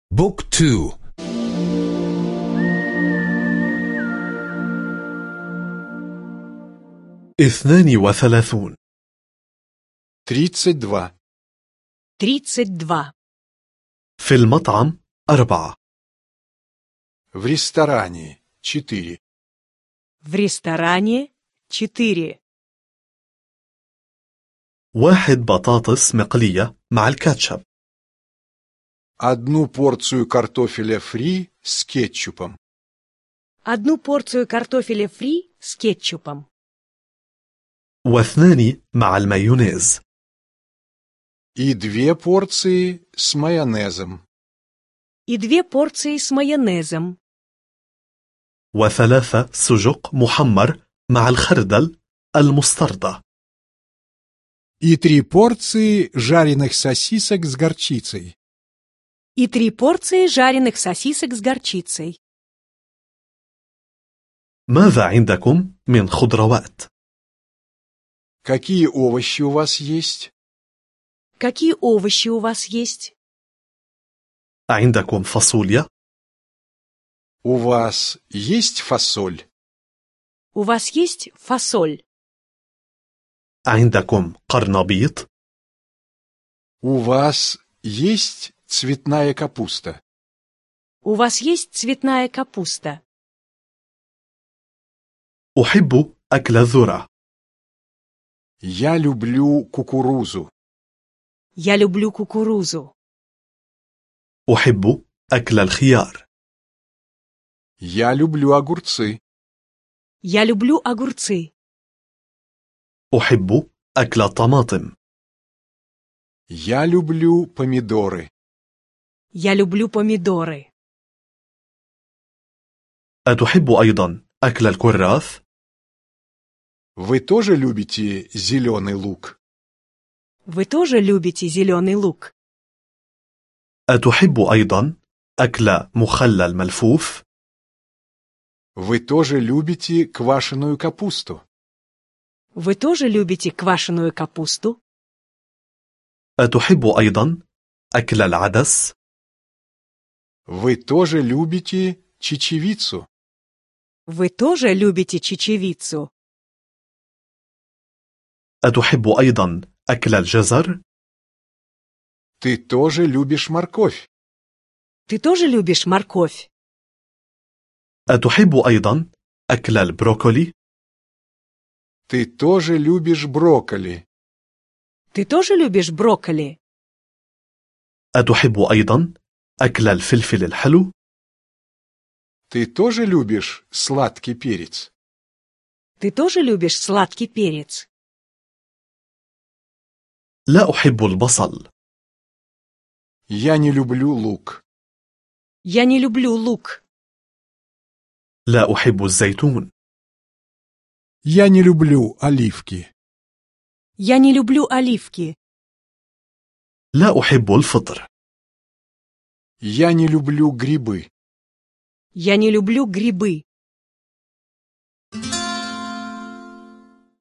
بوك تو. 32 32. 32. في المطعم 4 В ресторане 4. В ресторане 4. 1 بطاطس مقلية مع الكاتشب. 1 порцию картофеля фри с кетчупом. 1 порцию картофеля фри с кетчупом. 2 مع المايونيز. И 2 порции с майонезом. И 2 порции с майонезом. 3 سجق محمر مع الخردل المستردة. И 3 порции жареных сосисок с горчицей. И 3 порции жареных сосисок с горчицей. ماذا عندكم من خضروات؟ Какие овощи у вас есть? Какие овощи у вас есть? عندكم فاصوليا؟ У вас есть фасоль? У вас есть фасоль? عندكم قرنبيط؟ У вас есть цветная капуста? У вас есть цветная капуста? أحب أكل الذرة. Я люблю кукурузу. Я люблю кукурузу. أحب أكل الخيار. Я люблю огурцы. Я люблю огурцы. أحب أكل الطماطم. Я люблю помидоры. Я люблю помидоры. أتحب أيضا أكل الكراث؟ Вы тоже любите зеленый лук? Вы тоже любите зеленый лук? أتحب أيضا أكل مخلل ملفوف؟ Вы тоже любите квашеную капусту? Вы тоже любите квашеную капусту? أتحب أيضا أكل العدس؟ Вы тоже любите чечевицу? Вы тоже любите чечевицу? أتحب أيضا أكل الجزر؟ Ты тоже любишь морковь? Ты тоже любишь морковь? أتحب أيضا أكل البروكولي؟ Ты тоже любишь брокколи? Ты тоже любишь брокколи? أتحب أيضا أكل الفلفل الحلو؟ Ты тоже любишь сладкий перец? Ты тоже любишь сладкий перец? لا أحب البصل. Я не люблю лук. Я не люблю лук. لا أحب الزيتون. Я не люблю оливки. Я не люблю оливки. لا أحب الفطر. Я не люблю грибы. Я не люблю грибы.